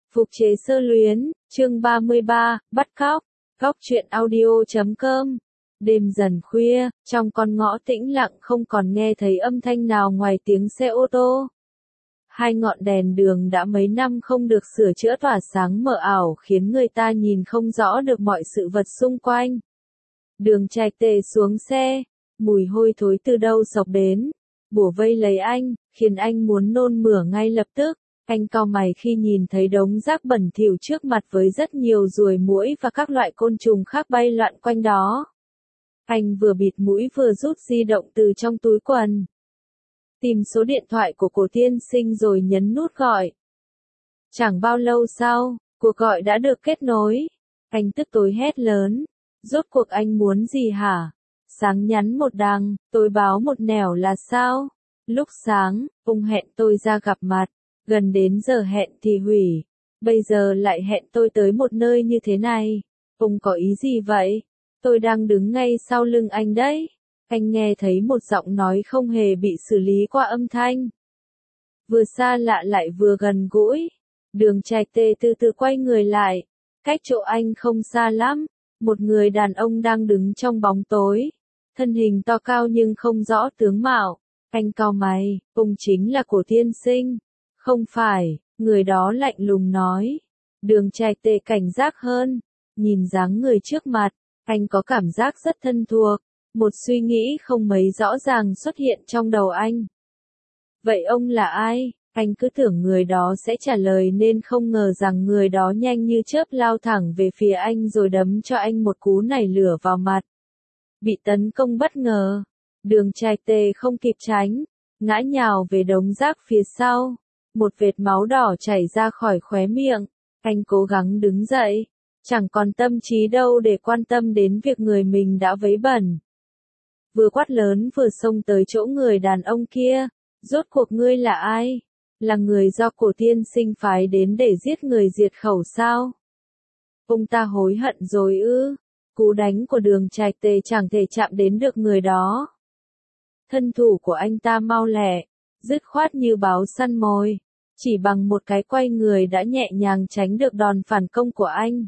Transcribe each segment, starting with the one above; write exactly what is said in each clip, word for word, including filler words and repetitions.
Phục chế sơ luyến, chương ba mươi ba, bắt cóc, góc truyện audio chấm com. Đêm dần khuya, trong con ngõ tĩnh lặng không còn nghe thấy âm thanh nào ngoài tiếng xe ô tô. Hai ngọn đèn đường đã mấy năm không được sửa chữa tỏa sáng mờ ảo khiến người ta nhìn không rõ được mọi sự vật xung quanh. Đường Trạch Tề xuống xe, mùi hôi thối từ đâu xộc đến, bủa vây lấy anh, khiến anh muốn nôn mửa ngay lập tức. Anh cau mày khi nhìn thấy đống rác bẩn thỉu trước mặt với rất nhiều ruồi muỗi và các loại côn trùng khác bay loạn quanh đó. Anh vừa bịt mũi vừa rút di động từ trong túi quần. Tìm số điện thoại của Cổ Tiên Sinh rồi nhấn nút gọi. Chẳng bao lâu sau, cuộc gọi đã được kết nối. Anh tức tối hét lớn. Rốt cuộc anh muốn gì hả? Sáng nhắn một đằng, tối báo một nẻo là sao? Lúc sáng, ông hẹn tôi ra gặp mặt. Gần đến giờ hẹn thì hủy. Bây giờ lại hẹn tôi tới một nơi như thế này. Ông có ý gì vậy? Tôi đang đứng ngay sau lưng anh đấy. Anh nghe thấy một giọng nói không hề bị xử lý qua âm thanh. Vừa xa lạ lại vừa gần gũi. Đường Trạch Tề từ từ quay người lại. Cách chỗ anh không xa lắm. Một người đàn ông đang đứng trong bóng tối. Thân hình to cao nhưng không rõ tướng mạo. Anh cau mày, ông chính là Cổ Tiên Sinh. Không phải, người đó lạnh lùng nói. Đường Trạch Tề cảnh giác hơn. Nhìn dáng người trước mặt, anh có cảm giác rất thân thuộc. Một suy nghĩ không mấy rõ ràng xuất hiện trong đầu anh. Vậy ông là ai? Anh cứ tưởng người đó sẽ trả lời nên không ngờ rằng người đó nhanh như chớp lao thẳng về phía anh rồi đấm cho anh một cú nảy lửa vào mặt. Bị tấn công bất ngờ. Đường Trạch Tề không kịp tránh, ngã nhào về đống rác phía sau. Một vệt máu đỏ chảy ra khỏi khóe miệng. Anh cố gắng đứng dậy. Chẳng còn tâm trí đâu để quan tâm đến việc người mình đã vấy bẩn. Vừa quát lớn vừa xông tới chỗ người đàn ông kia. Rốt cuộc ngươi là ai? Là người do Cổ Tiên Sinh phái đến để giết người diệt khẩu sao? Ông ta hối hận rồi ư? Cú đánh của Đường Trạch Tề chẳng thể chạm đến được người đó. Thân thủ của anh ta mau lẹ, dứt khoát như báo săn mồi. Chỉ bằng một cái quay người đã nhẹ nhàng tránh được đòn phản công của anh.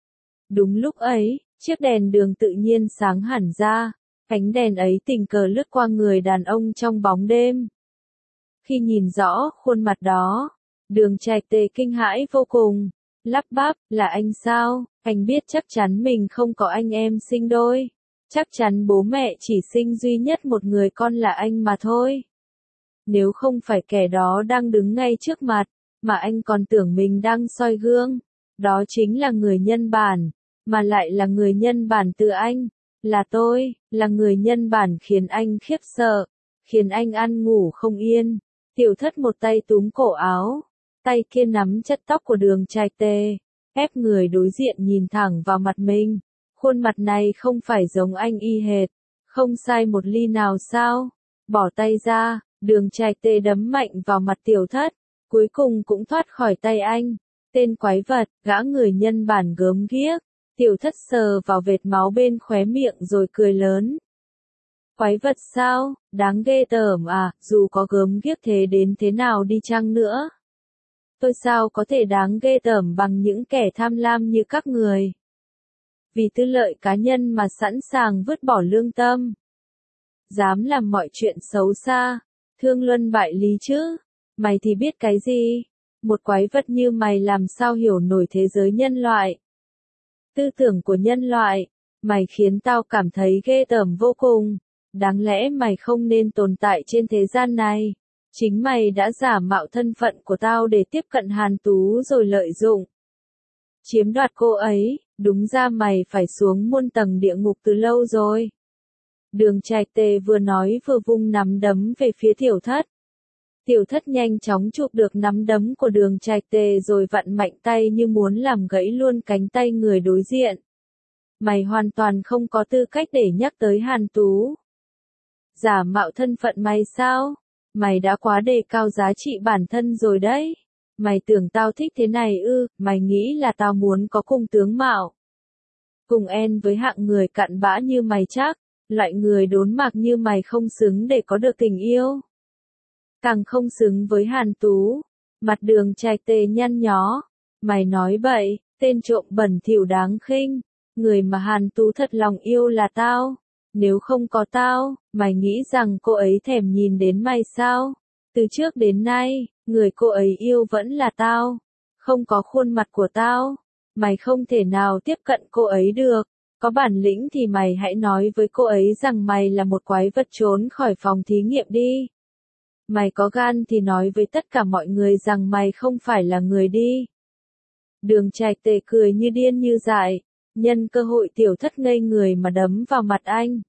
Đúng lúc ấy, chiếc đèn đường tự nhiên sáng hẳn ra. Ánh đèn ấy tình cờ lướt qua người đàn ông trong bóng đêm. Khi nhìn rõ khuôn mặt đó, Đường Trạch Tề kinh hãi vô cùng. Lắp bắp, là anh sao? Anh biết chắc chắn mình không có anh em sinh đôi. Chắc chắn bố mẹ chỉ sinh duy nhất một người con là anh mà thôi. Nếu không phải kẻ đó đang đứng ngay trước mặt, mà anh còn tưởng mình đang soi gương. Đó chính là người nhân bản, mà lại là người nhân bản từ anh. Là tôi, là người nhân bản khiến anh khiếp sợ, khiến anh ăn ngủ không yên. Tiểu Thất một tay túm cổ áo, tay kia nắm chặt tóc của Đường Trạch Tề, ép người đối diện nhìn thẳng vào mặt mình. Khuôn mặt này không phải giống anh y hệt, không sai một ly nào sao? Bỏ tay ra, Đường Trạch Tề đấm mạnh vào mặt Tiểu Thất, cuối cùng cũng thoát khỏi tay anh. Tên quái vật, gã người nhân bản gớm ghiếc. Tiểu Thất sờ vào vệt máu bên khóe miệng rồi cười lớn. Quái vật sao? Đáng ghê tởm à, dù có gớm ghiếc thế đến thế nào đi chăng nữa. Tôi sao có thể đáng ghê tởm bằng những kẻ tham lam như các người. Vì tư lợi cá nhân mà sẵn sàng vứt bỏ lương tâm. Dám làm mọi chuyện xấu xa, thương luân bại lý chứ. Mày thì biết cái gì? Một quái vật như mày làm sao hiểu nổi thế giới nhân loại. Tư tưởng của nhân loại, mày khiến tao cảm thấy ghê tởm vô cùng. Đáng lẽ mày không nên tồn tại trên thế gian này. Chính mày đã giả mạo thân phận của tao để tiếp cận Hàn Tú rồi lợi dụng. Chiếm đoạt cô ấy, đúng ra mày phải xuống muôn tầng địa ngục từ lâu rồi. Đường Trạch Tề vừa nói vừa vung nắm đấm về phía Tiểu Thất. Tiểu Thất nhanh chóng chụp được nắm đấm của Đường Trạch Tề rồi vặn mạnh tay như muốn làm gãy luôn cánh tay người đối diện. Mày hoàn toàn không có tư cách để nhắc tới Hàn Tú. Giả mạo thân phận mày sao? Mày đã quá đề cao giá trị bản thân rồi đấy. Mày tưởng tao thích thế này ư? Mày nghĩ là tao muốn có cùng tướng mạo, cùng en với hạng người cặn bã như mày chắc? Loại người đốn mạc như mày không xứng để có được tình yêu. Càng không xứng với Hàn Tú. Mặt Đường Trạch Tề nhăn nhó. Mày nói bậy, tên trộm bẩn thỉu đáng khinh. Người mà Hàn Tú thật lòng yêu là tao. Nếu không có tao, mày nghĩ rằng cô ấy thèm nhìn đến mày sao? Từ trước đến nay, người cô ấy yêu vẫn là tao. Không có khuôn mặt của tao, mày không thể nào tiếp cận cô ấy được. Có bản lĩnh thì mày hãy nói với cô ấy rằng mày là một quái vật trốn khỏi phòng thí nghiệm đi. Mày có gan thì nói với tất cả mọi người rằng mày không phải là người đi. Đường Trạch Tề cười như điên như dại, nhân cơ hội Tiểu Thất ngây người mà đấm vào mặt anh.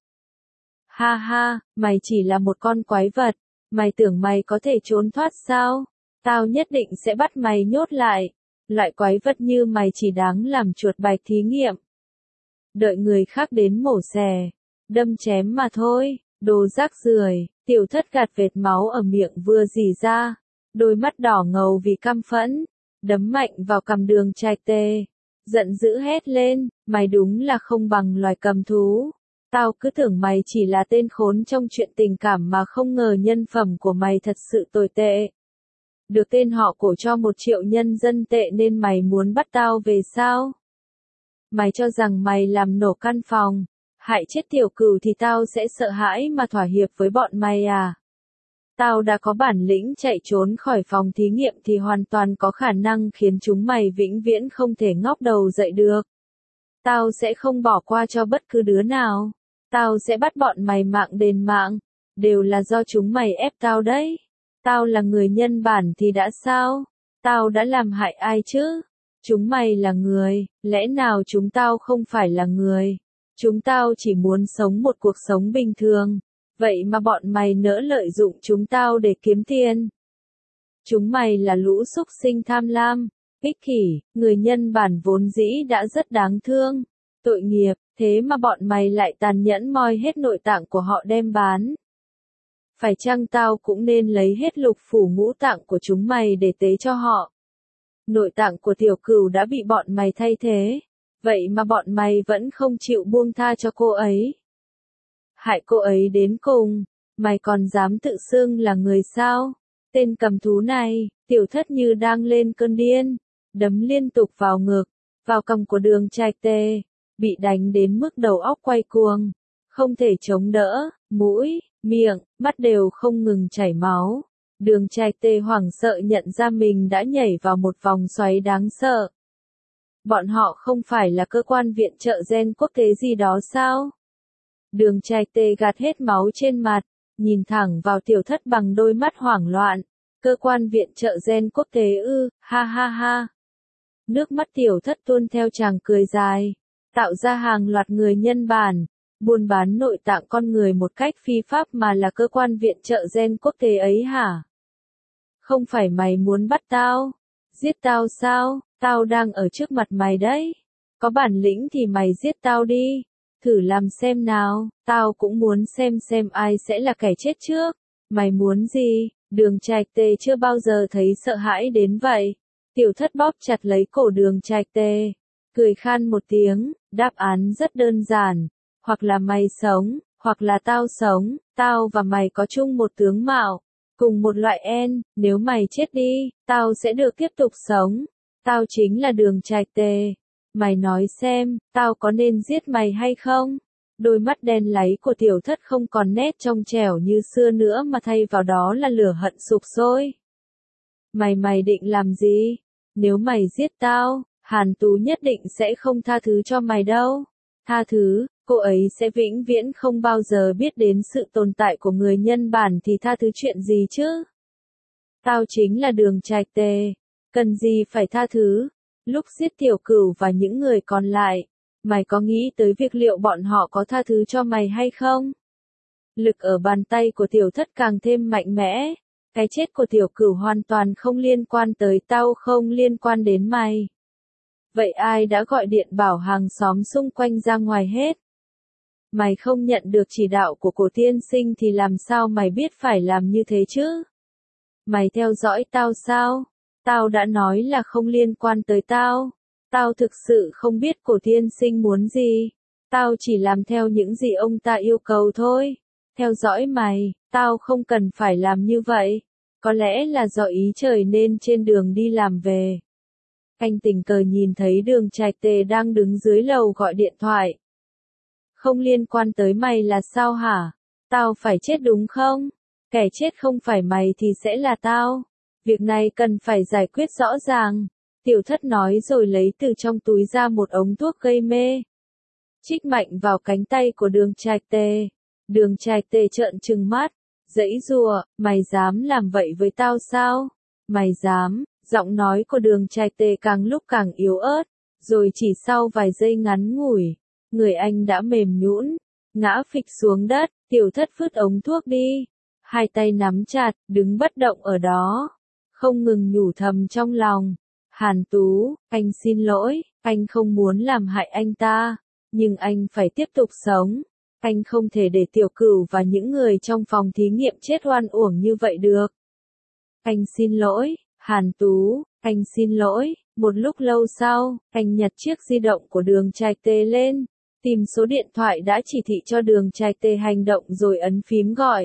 Ha ha, mày chỉ là một con quái vật, mày tưởng mày có thể trốn thoát sao? Tao nhất định sẽ bắt mày nhốt lại. Loại quái vật như mày chỉ đáng làm chuột bạch thí nghiệm. Đợi người khác đến mổ xẻ, đâm chém mà thôi, đồ rác rưởi. Tiểu Thất gạt vệt máu ở miệng vừa rỉ ra, đôi mắt đỏ ngầu vì căm phẫn, đấm mạnh vào cằm Đường Trạch Tề, giận dữ hét lên, mày đúng là không bằng loài cầm thú. Tao cứ tưởng mày chỉ là tên khốn trong chuyện tình cảm mà không ngờ nhân phẩm của mày thật sự tồi tệ. Được tên họ cổ cho một triệu nhân dân tệ nên mày muốn bắt tao về sao? Mày cho rằng mày làm nổ căn phòng, hại chết Tiểu Cửu thì tao sẽ sợ hãi mà thỏa hiệp với bọn mày à? Tao đã có bản lĩnh chạy trốn khỏi phòng thí nghiệm thì hoàn toàn có khả năng khiến chúng mày vĩnh viễn không thể ngóc đầu dậy được. Tao sẽ không bỏ qua cho bất cứ đứa nào. Tao sẽ bắt bọn mày mạng đền mạng. Đều là do chúng mày ép tao đấy. Tao là người nhân bản thì đã sao? Tao đã làm hại ai chứ? Chúng mày là người, lẽ nào chúng tao không phải là người? Chúng tao chỉ muốn sống một cuộc sống bình thường. Vậy mà bọn mày nỡ lợi dụng chúng tao để kiếm tiền. Chúng mày là lũ súc sinh tham lam, ích kỷ, người nhân bản vốn dĩ đã rất đáng thương. Tội nghiệp, thế mà bọn mày lại tàn nhẫn moi hết nội tạng của họ đem bán. Phải chăng tao cũng nên lấy hết lục phủ ngũ tạng của chúng mày để tế cho họ? Nội tạng của Tiểu Cửu đã bị bọn mày thay thế. Vậy mà bọn mày vẫn không chịu buông tha cho cô ấy. Hại cô ấy đến cùng, mày còn dám tự xưng là người sao? Tên cầm thú này, Tiểu Thất như đang lên cơn điên, đấm liên tục vào ngực, vào cằm của Đường Trạch Tề, bị đánh đến mức đầu óc quay cuồng, không thể chống đỡ, mũi, miệng, mắt đều không ngừng chảy máu. Đường Trạch Tề hoảng sợ nhận ra mình đã nhảy vào một vòng xoáy đáng sợ. Bọn họ không phải là cơ quan viện trợ gen quốc tế gì đó sao? Đường Trạch Tề gạt hết máu trên mặt, nhìn thẳng vào Tiểu Thất bằng đôi mắt hoảng loạn. Cơ quan viện trợ gen quốc tế ư, ha ha ha. Nước mắt Tiểu Thất tuôn theo chàng cười dài. Tạo ra hàng loạt người nhân bản, buôn bán nội tạng con người một cách phi pháp mà là cơ quan viện trợ gen quốc tế ấy hả? Không phải mày muốn bắt tao? Giết tao sao? Tao đang ở trước mặt mày đấy. Có bản lĩnh thì mày giết tao đi. Thử làm xem nào, tao cũng muốn xem xem ai sẽ là kẻ chết trước. Mày muốn gì? Đường Trạch Tề chưa bao giờ thấy sợ hãi đến vậy. Tiểu Thất bóp chặt lấy cổ Đường Trạch Tề, cười khan một tiếng, đáp án rất đơn giản. Hoặc là mày sống, hoặc là tao sống, tao và mày có chung một tướng mạo, cùng một loại gen, nếu mày chết đi, tao sẽ được tiếp tục sống. Tao chính là Đường Trạch Tề. Mày nói xem, tao có nên giết mày hay không? Đôi mắt đen láy của Tiểu Thất không còn nét trong trẻo như xưa nữa mà thay vào đó là lửa hận sục sôi. Mày mày định làm gì? Nếu mày giết tao, Hàn Tú nhất định sẽ không tha thứ cho mày đâu. Tha thứ, cô ấy sẽ vĩnh viễn không bao giờ biết đến sự tồn tại của người nhân bản thì tha thứ chuyện gì chứ? Tao chính là Đường Trạch Tề, cần gì phải tha thứ? Lúc giết Tiểu Cửu và những người còn lại, mày có nghĩ tới việc liệu bọn họ có tha thứ cho mày hay không? Lực ở bàn tay của Tiểu Thất càng thêm mạnh mẽ. Cái chết của Tiểu Cửu hoàn toàn không liên quan tới tao, không liên quan đến mày. Vậy ai đã gọi điện bảo hàng xóm xung quanh ra ngoài hết? Mày không nhận được chỉ đạo của Cổ tiên sinh thì làm sao mày biết phải làm như thế chứ? Mày theo dõi tao sao? Tao đã nói là không liên quan tới tao. Tao thực sự không biết Cổ tiên sinh muốn gì. Tao chỉ làm theo những gì ông ta yêu cầu thôi. Theo dõi mày, tao không cần phải làm như vậy. Có lẽ là do ý trời nên trên đường đi làm về. Anh tình cờ nhìn thấy Đường Trạch Tề đang đứng dưới lầu gọi điện thoại. Không liên quan tới mày là sao hả? Tao phải chết đúng không? Kẻ chết không phải mày thì sẽ là tao. Việc này cần phải giải quyết rõ ràng. Tiểu Thất nói rồi lấy từ trong túi ra một ống thuốc gây mê. Chích mạnh vào cánh tay của Đường Trạch Tề. Đường Trạch Tề trợn trừng mắt, giãy giụa, mày dám làm vậy với tao sao? Mày dám? Giọng nói của Đường Trạch Tề càng lúc càng yếu ớt, rồi chỉ sau vài giây ngắn ngủi, người anh đã mềm nhũn, ngã phịch xuống đất. Tiểu Thất vứt ống thuốc đi, hai tay nắm chặt, đứng bất động ở đó, không ngừng nhủ thầm trong lòng. Hàn Tú, anh xin lỗi, anh không muốn làm hại anh ta, nhưng anh phải tiếp tục sống. Anh không thể để Tiểu Cửu và những người trong phòng thí nghiệm chết oan uổng như vậy được. Anh xin lỗi, Hàn Tú, anh xin lỗi. Một lúc lâu sau, anh nhặt chiếc di động của Đường Trạch Tề lên, tìm số điện thoại đã chỉ thị cho Đường Trạch Tề hành động rồi ấn phím gọi.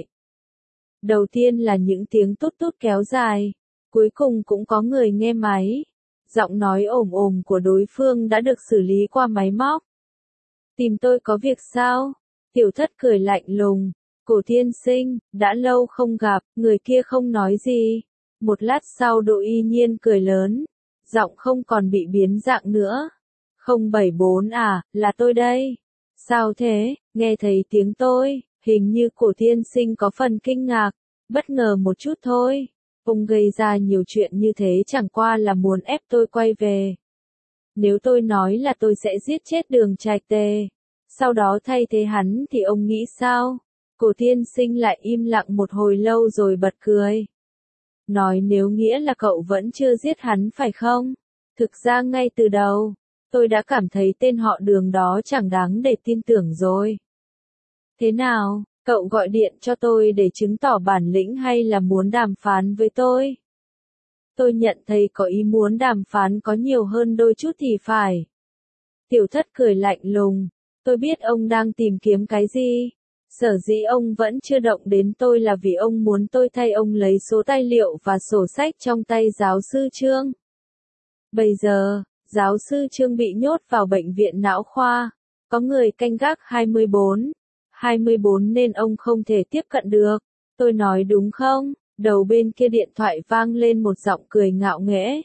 Đầu tiên là những tiếng tút tút kéo dài, cuối cùng cũng có người nghe máy. Giọng nói ồm ồm của đối phương đã được xử lý qua máy móc. Tìm tôi có việc sao? Tiểu Thất cười lạnh lùng. Cổ tiên sinh, đã lâu không gặp, người kia không nói gì. Một lát sau Đỗ Y Nhiên cười lớn, giọng không còn bị biến dạng nữa. không bảy bốn à, là tôi đây. Sao thế, nghe thấy tiếng tôi, hình như cổ tiên sinh có phần kinh ngạc, bất ngờ một chút thôi. Ông gây ra nhiều chuyện như thế chẳng qua là muốn ép tôi quay về. Nếu tôi nói là tôi sẽ giết chết Đường Trạch Tề, sau đó thay thế hắn thì ông nghĩ sao? Cổ tiên sinh lại im lặng một hồi lâu rồi bật cười. Nói nếu nghĩa là cậu vẫn chưa giết hắn phải không? Thực ra ngay từ đầu, tôi đã cảm thấy tên họ Đường đó chẳng đáng để tin tưởng rồi. Thế nào, cậu gọi điện cho tôi để chứng tỏ bản lĩnh hay là muốn đàm phán với tôi? Tôi nhận thấy có ý muốn đàm phán có nhiều hơn đôi chút thì phải. Tiểu Thất cười lạnh lùng, tôi biết ông đang tìm kiếm cái gì. Sở dĩ ông vẫn chưa động đến tôi là vì ông muốn tôi thay ông lấy số tài liệu và sổ sách trong tay giáo sư Trương. Bây giờ, giáo sư Trương bị nhốt vào bệnh viện não khoa, có người canh gác hai mươi bốn, hai mươi bốn nên ông không thể tiếp cận được. Tôi nói đúng không? Đầu bên kia điện thoại vang lên một giọng cười ngạo nghễ.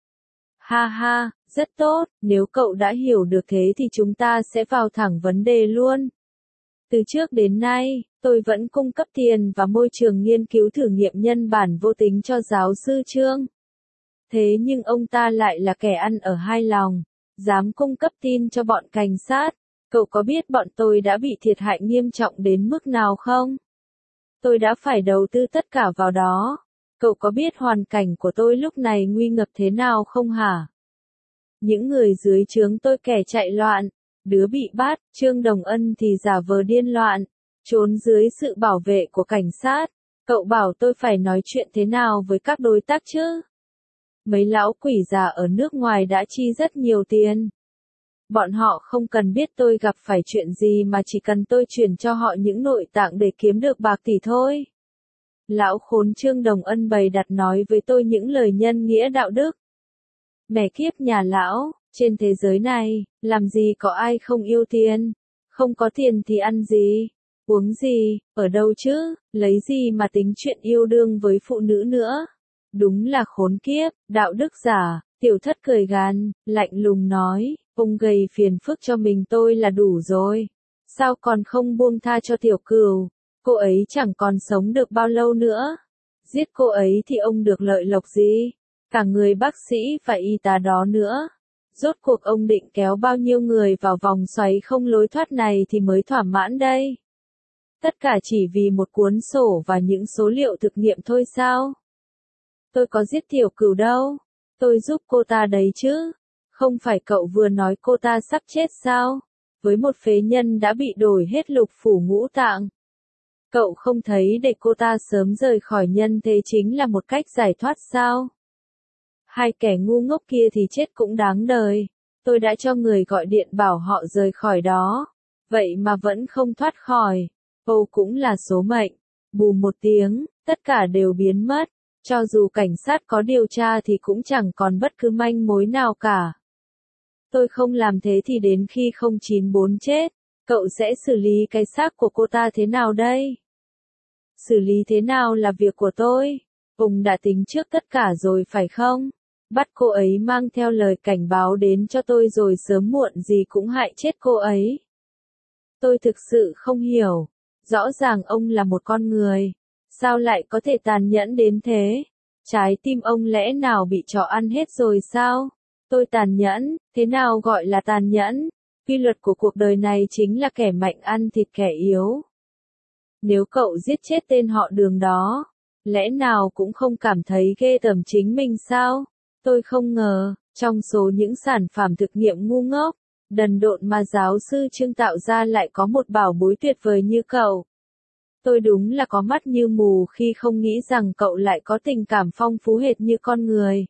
Ha ha, rất tốt, nếu cậu đã hiểu được thế thì chúng ta sẽ vào thẳng vấn đề luôn. Từ trước đến nay, tôi vẫn cung cấp tiền và môi trường nghiên cứu thử nghiệm nhân bản vô tính cho giáo sư Trương. Thế nhưng ông ta lại là kẻ ăn ở hai lòng, dám cung cấp tin cho bọn cảnh sát. Cậu có biết bọn tôi đã bị thiệt hại nghiêm trọng đến mức nào không? Tôi đã phải đầu tư tất cả vào đó. Cậu có biết hoàn cảnh của tôi lúc này nguy ngập thế nào không hả? Những người dưới trướng tôi kẻ chạy loạn, đứa bị bắt, Trương Đồng Ân thì giả vờ điên loạn, trốn dưới sự bảo vệ của cảnh sát. Cậu bảo tôi phải nói chuyện thế nào với các đối tác chứ? Mấy lão quỷ già ở nước ngoài đã chi rất nhiều tiền. Bọn họ không cần biết tôi gặp phải chuyện gì mà chỉ cần tôi chuyển cho họ những nội tạng để kiếm được bạc thì thôi. Lão khốn Trương Đồng Ân bày đặt nói với tôi những lời nhân nghĩa đạo đức. Mẹ kiếp nhà lão, trên thế giới này, làm gì có ai không yêu tiền? Không có tiền thì ăn gì? Uống gì? Ở đâu chứ? Lấy gì mà tính chuyện yêu đương với phụ nữ nữa? Đúng là khốn kiếp, đạo đức giả. Tiểu Thất cười gằn, lạnh lùng nói, ông gây phiền phức cho mình tôi là đủ rồi. Sao còn không buông tha cho Tiểu Cửu? Cô ấy chẳng còn sống được bao lâu nữa. Giết cô ấy thì ông được lợi lộc gì? Cả người bác sĩ và y tá đó nữa. Rốt cuộc ông định kéo bao nhiêu người vào vòng xoáy không lối thoát này thì mới thỏa mãn đây? Tất cả chỉ vì một cuốn sổ và những số liệu thực nghiệm thôi sao? Tôi có giết Tiểu Cửu đâu. Tôi giúp cô ta đấy chứ. Không phải cậu vừa nói cô ta sắp chết sao? Với một phế nhân đã bị đổi hết lục phủ ngũ tạng. Cậu không thấy để cô ta sớm rời khỏi nhân thế chính là một cách giải thoát sao? Hai kẻ ngu ngốc kia thì chết cũng đáng đời. Tôi đã cho người gọi điện bảo họ rời khỏi đó. Vậy mà vẫn không thoát khỏi. Âu cũng là số mệnh. Bù một tiếng, tất cả đều biến mất. Cho dù cảnh sát có điều tra thì cũng chẳng còn bất cứ manh mối nào cả. Tôi không làm thế thì đến khi không chín bốn chết, cậu sẽ xử lý cái xác của cô ta thế nào đây? Xử lý thế nào là việc của tôi. Hùng đã tính trước tất cả rồi phải không? Bắt cô ấy mang theo lời cảnh báo đến cho tôi rồi sớm muộn gì cũng hại chết cô ấy. Tôi thực sự không hiểu. Rõ ràng ông là một con người. Sao lại có thể tàn nhẫn đến thế? Trái tim ông lẽ nào bị chó ăn hết rồi sao? Tôi tàn nhẫn, thế nào gọi là tàn nhẫn? Quy luật của cuộc đời này chính là kẻ mạnh ăn thịt kẻ yếu. Nếu cậu giết chết tên họ Đường đó, lẽ nào cũng không cảm thấy ghê tởm chính mình sao? Tôi không ngờ, trong số những sản phẩm thực nghiệm ngu ngốc, đần độn mà giáo sư Trương tạo ra lại có một bảo bối tuyệt vời như cậu. Tôi đúng là có mắt như mù khi không nghĩ rằng cậu lại có tình cảm phong phú hệt như con người.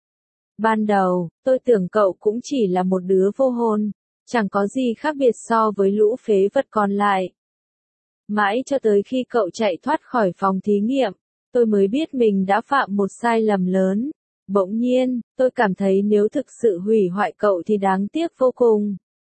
Ban đầu, tôi tưởng cậu cũng chỉ là một đứa vô hồn, chẳng có gì khác biệt so với lũ phế vật còn lại. Mãi cho tới khi cậu chạy thoát khỏi phòng thí nghiệm, tôi mới biết mình đã phạm một sai lầm lớn. Bỗng nhiên, tôi cảm thấy nếu thực sự hủy hoại cậu thì đáng tiếc vô cùng.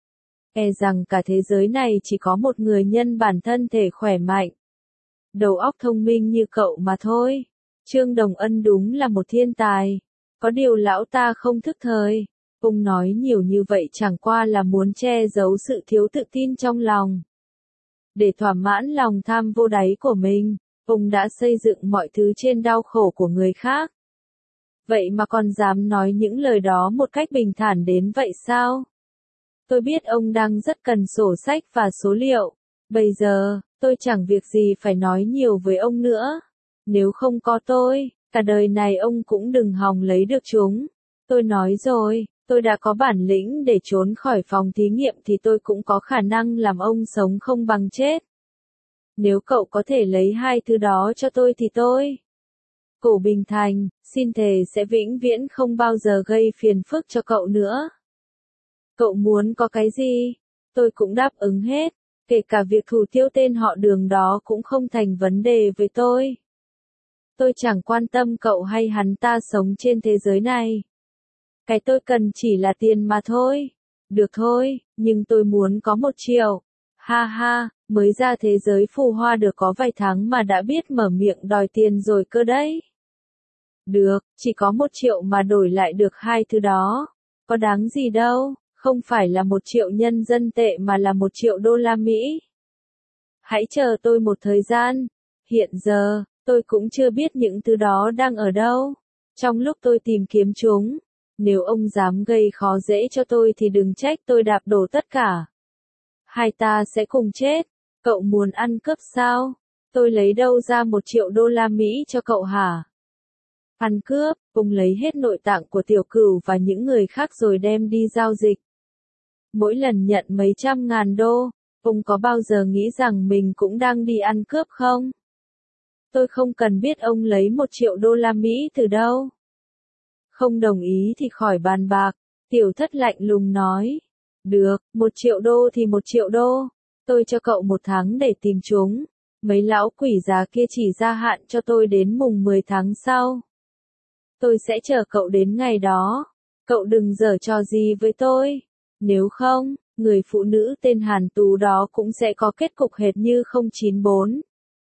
E rằng cả thế giới này chỉ có một người nhân bản thân thể khỏe mạnh, đầu óc thông minh như cậu mà thôi. Trương Đồng Ân đúng là một thiên tài. Có điều lão ta không thức thời. Ông nói nhiều như vậy chẳng qua là muốn che giấu sự thiếu tự tin trong lòng. Để thỏa mãn lòng tham vô đáy của mình, ông đã xây dựng mọi thứ trên đau khổ của người khác. Vậy mà còn dám nói những lời đó một cách bình thản đến vậy sao? Tôi biết ông đang rất cần sổ sách và số liệu. Bây giờ, tôi chẳng việc gì phải nói nhiều với ông nữa. Nếu không có tôi, cả đời này ông cũng đừng hòng lấy được chúng. Tôi nói rồi, tôi đã có bản lĩnh để trốn khỏi phòng thí nghiệm thì tôi cũng có khả năng làm ông sống không bằng chết. Nếu cậu có thể lấy hai thứ đó cho tôi thì tôi. Cổ Bình Thành, xin thề sẽ vĩnh viễn không bao giờ gây phiền phức cho cậu nữa. Cậu muốn có cái gì? Tôi cũng đáp ứng hết, kể cả việc thủ tiêu tên họ Đường đó cũng không thành vấn đề với tôi. Tôi chẳng quan tâm cậu hay hắn ta sống trên thế giới này. Cái tôi cần chỉ là tiền mà thôi. Được thôi, nhưng tôi muốn có một triệu. Ha ha, mới ra thế giới phù hoa được có vài tháng mà đã biết mở miệng đòi tiền rồi cơ đấy. Được, chỉ có một triệu mà đổi lại được hai thứ đó. Có đáng gì đâu, không phải là một triệu nhân dân tệ mà là một triệu đô la Mỹ. Hãy chờ tôi một thời gian. Hiện giờ, tôi cũng chưa biết những thứ đó đang ở đâu. Trong lúc tôi tìm kiếm chúng, nếu ông dám gây khó dễ cho tôi thì đừng trách tôi đạp đổ tất cả. Hai ta sẽ cùng chết. Cậu muốn ăn cướp sao? Tôi lấy đâu ra một triệu đô la Mỹ cho cậu hả? Ăn cướp, ông lấy hết nội tạng của Tiểu Cửu và những người khác rồi đem đi giao dịch. Mỗi lần nhận mấy trăm ngàn đô, ông có bao giờ nghĩ rằng mình cũng đang đi ăn cướp không? Tôi không cần biết ông lấy một triệu đô la Mỹ từ đâu. Không đồng ý thì khỏi bàn bạc, Tiểu Thất lạnh lùng nói. Được, một triệu đô thì một triệu đô. Tôi cho cậu một tháng để tìm chúng. Mấy lão quỷ già kia chỉ gia hạn cho tôi đến mùng mười tháng sau. Tôi sẽ chờ cậu đến ngày đó. Cậu đừng giở trò gì với tôi. Nếu không, người phụ nữ tên Hàn Tú đó cũng sẽ có kết cục hệt như không chín bốn.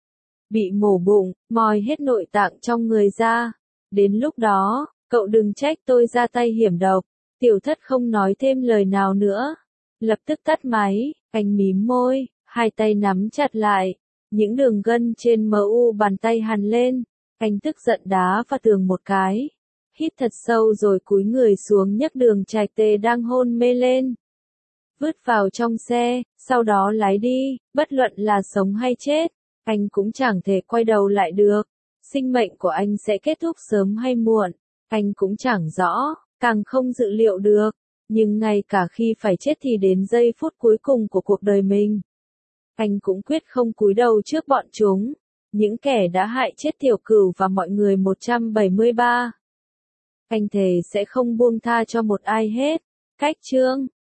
Bị mổ bụng, moi hết nội tạng trong người ra. Đến lúc đó, cậu đừng trách tôi ra tay hiểm độc. Tiểu Thất không nói thêm lời nào nữa. Lập tức tắt máy, anh mím môi, hai tay nắm chặt lại. Những đường gân trên em u bàn tay hằn lên. Anh tức giận đá vào tường một cái. Hít thật sâu rồi cúi người xuống nhấc Đường Trạch Tề đang hôn mê lên. Vứt vào trong xe, sau đó lái đi, bất luận là sống hay chết. Anh cũng chẳng thể quay đầu lại được. Sinh mệnh của anh sẽ kết thúc sớm hay muộn. Anh cũng chẳng rõ, càng không dự liệu được. Nhưng ngay cả khi phải chết thì đến giây phút cuối cùng của cuộc đời mình, anh cũng quyết không cúi đầu trước bọn chúng. Những kẻ đã hại chết Tiểu Cửu và mọi người một trăm bảy mươi ba. Anh thề sẽ không buông tha cho một ai hết. Cách chương